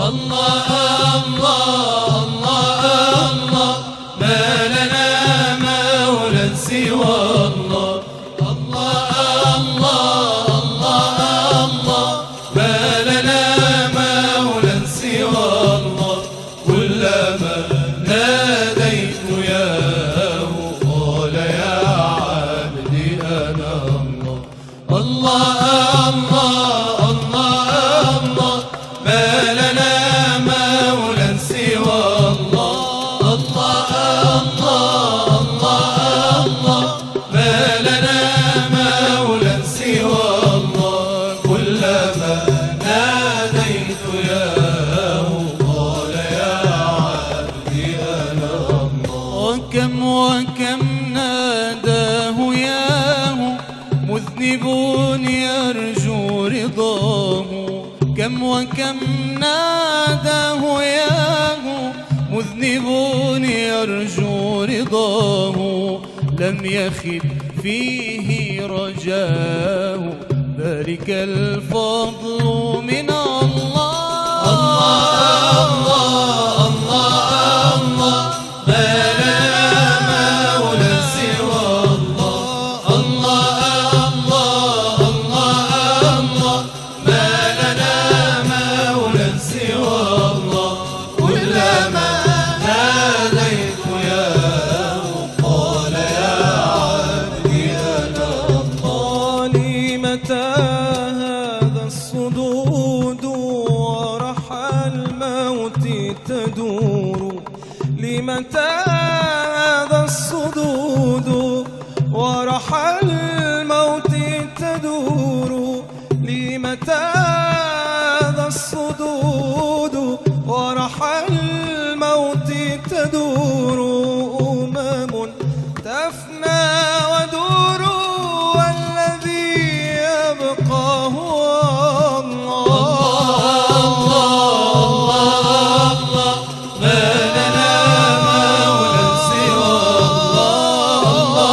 الله الله الله الله ما لنا مولى سوى الله. الله الله الله الله ما لنا مولى سوى الله. كلما ناديت ياه قال يا عبدي أنا الله. الله الله الله الله ما لنا مولى سوى الله. الله الله الله الله ما لنا مولى سوى الله. كلما ناديت ياه قال يا عبدي أنا الله. وكم ناداه ياه مذنب يرجو رضاه. كم ناداه ياه مذنب يرجو رضاه. لم يخب فيه رجاه ذلك الفضل من الله. الله الله الله الله ما لنا مولى سوى الله. الله الله الله الله ما لنا مولى سوى الله. كلما ناديت ياه قال يا عبدي أنا الله. لي متى هذا الصدود ورحى الموت تدور. لمتى هذا الصدود ورحى الموت تدور. لمتى هذا الصدود ورحى الموت تدور. أمم تفنى ودور والذي يبقى هو الله. الله الله ما لنا مولى سوى الله.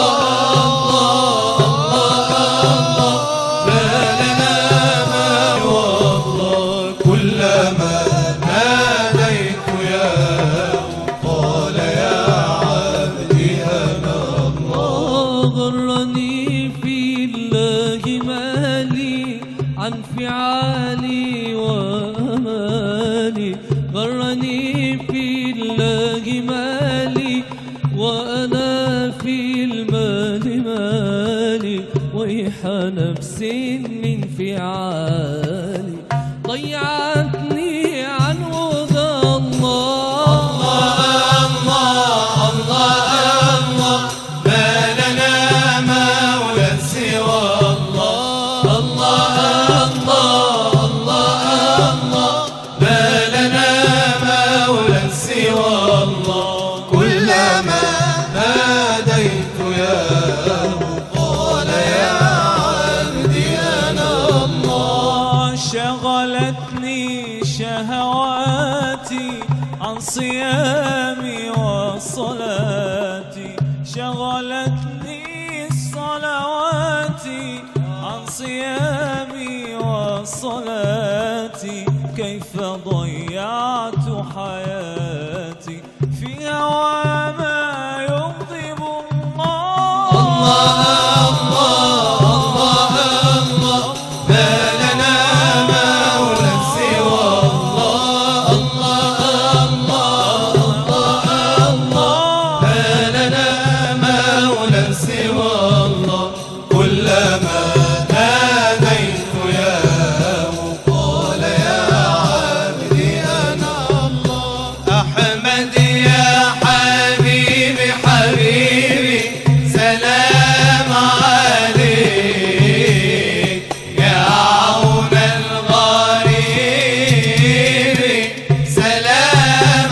الله الله ما لنا مولى الله. كلما ناديت ياه قال يا عبدي أنا الله. غرني في الله مالي عن فعالي وأمالي. غرني في الله مالي وأنا في المال مالي. ويح نفس من فعالي ضيعتني عن هدى الله. الله الله الله ما لنا مولى سوى الله. الله الله الله الله ما لنا مولى سوى الله. كلما ناديت ياه قال يا عبدي أنا الله. شغلتني شهواتي عن صيامي وصلاتي. شغلتني صلواتي عن صيامي وصلاتي. كيف ضيعت حياتي في هوى ما يغضب الله. الله الله الله ما لنا مولى سوى الله. الله الله الله ما لنا مولى سوى الله. كلما ناديت ياه قال يا عبدي أنا الله. أحمد يا حبيبي حبيبي سلام عليك يا عون الغريب. سلام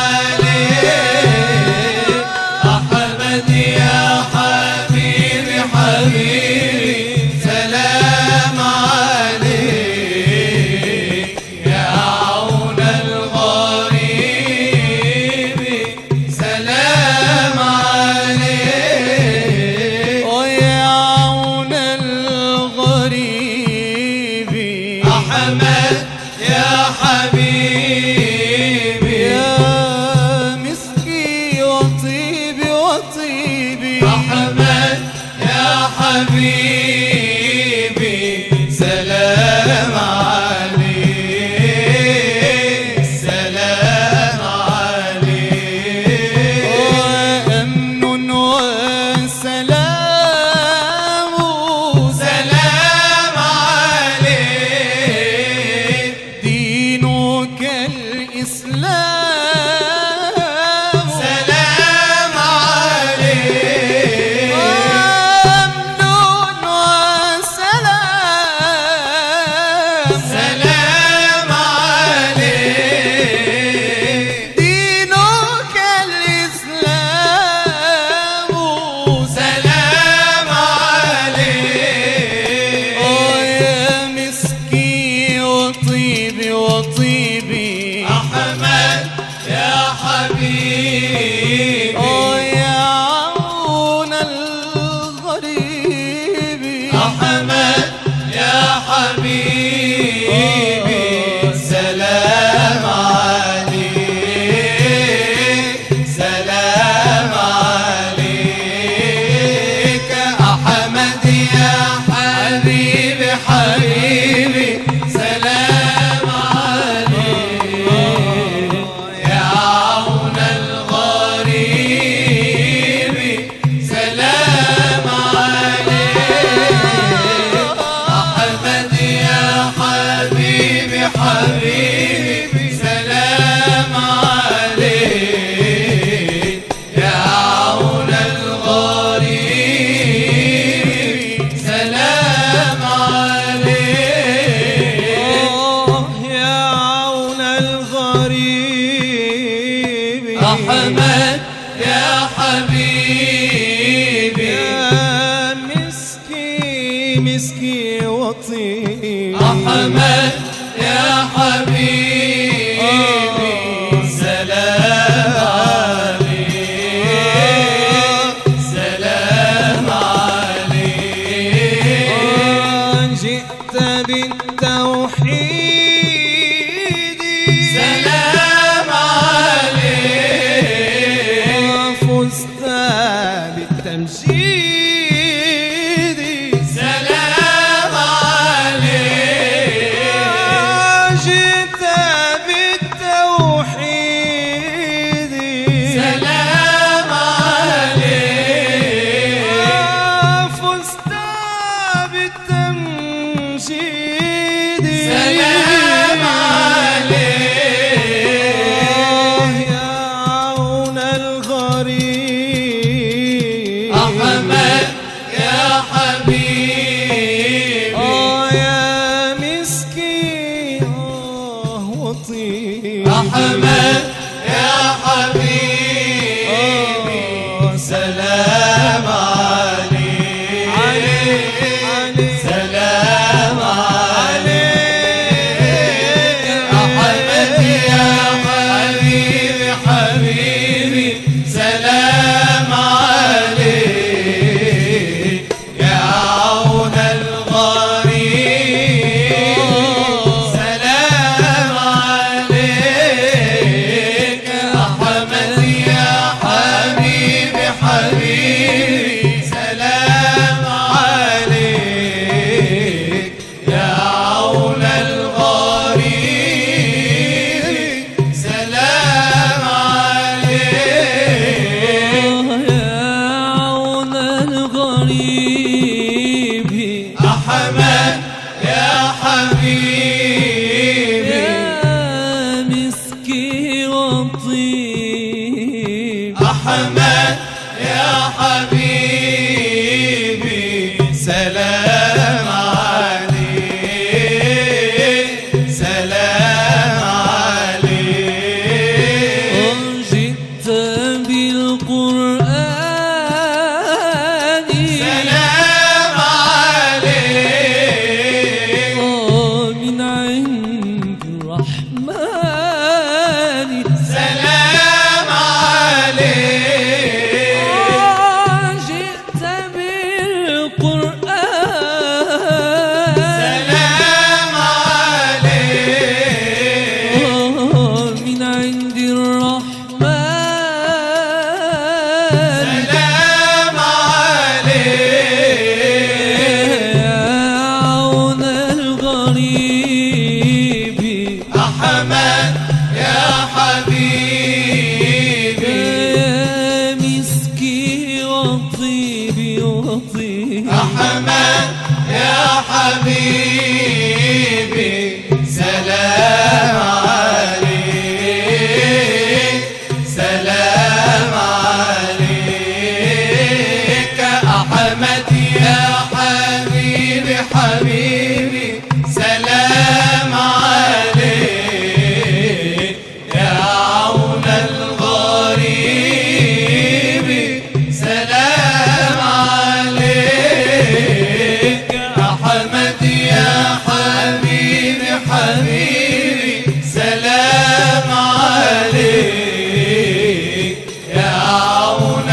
عليك أحمد يا حبيبي حبيبي سلام عليك يا عون الغريب. سلام عليك ويا عون الغريب أحمد يا حبيبي حبيبي سلام عليك سلام عليك وأمن وسلام سلام عليك دينك الإسلام سلام عليك أمن وسلام سلام عليك دينك الإسلام سلام عليك يا مسكي وطيبي وطيبي أحمد يا حبيبي يا عون الغريب أحمد يا حبيبي سلام عليك سلام عليك أحمد يا حبيبي حبيبي سلام عليك يا عون الغريب سلام عليك أحمد يا حبيبي حبيبي سلام عليك يا عون الغريب سلام عليك يا عون الغريب أحمد يا حبيبي يا مسكي مسكي وطيبي أحمد يا حبيبي سلام عليك سلام عليك جئت بالتوحيد سلام عليك وفزت بالتمجيد سلام عليك جئت بالتوحيد سلام عليك فزت بالتمجيد سلام عليك يا عون الغريب أحمد يا حبيبي يا مسكين وطيب أحمد يا حبيبي سلام عليك سلام عليك أحمد يا حبيبي حبيبي سلام عليك يا عون الغريب سلام عليك أحمد يا حبيبي حبيبي سلام عليك يا عون الغريب سلام عليك يا عون الغريب أحمد يا حبيبي يا مسكي وطيب أحمد يا حبيبي سلام عليك سلام عليك جئت بالقرآن سلام عليك من حبيبي سلام عليك سلام عليك أحمد يا حبيبي حبيبي سلام عليك يا عون الغريب سلام عليك أحمد يا حبيبي حبيبي سلام عليك يا عون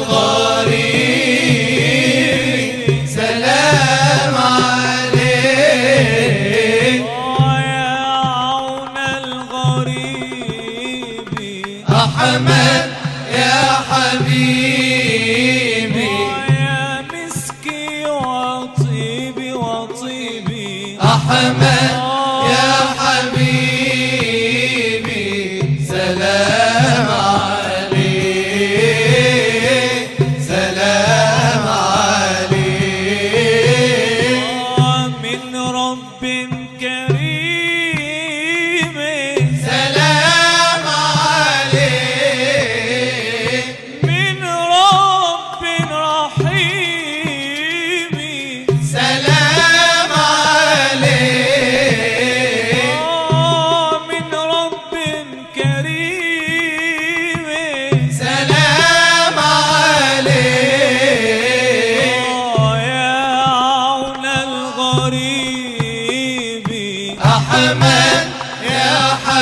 الغريب سلام عليك يا عون الغريب أحمد يا حبيبي يا مسكي وطيبي وطيبي أحمد يا حبيبي سلام عليك سلام عليك من رب كريم سلام عليك من رب رحيم سلام عليك من رب كريم سلام عليك يا عون الغريب أحمد يا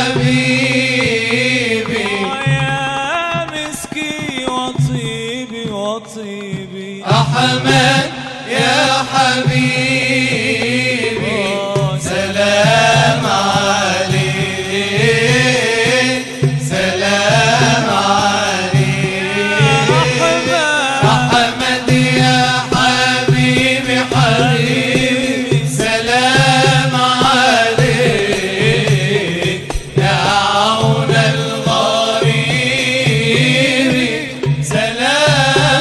حبيبي يا مسكي وطيبي وطيبي أحمد يا حبيبي سلام عليك سلام عليك أحمد يا حبيبي حبيبي سلام عليك يا عون الغريب سلام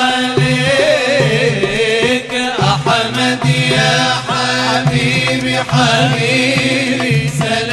عليك أحمد يا حبيبي حبيبي سلام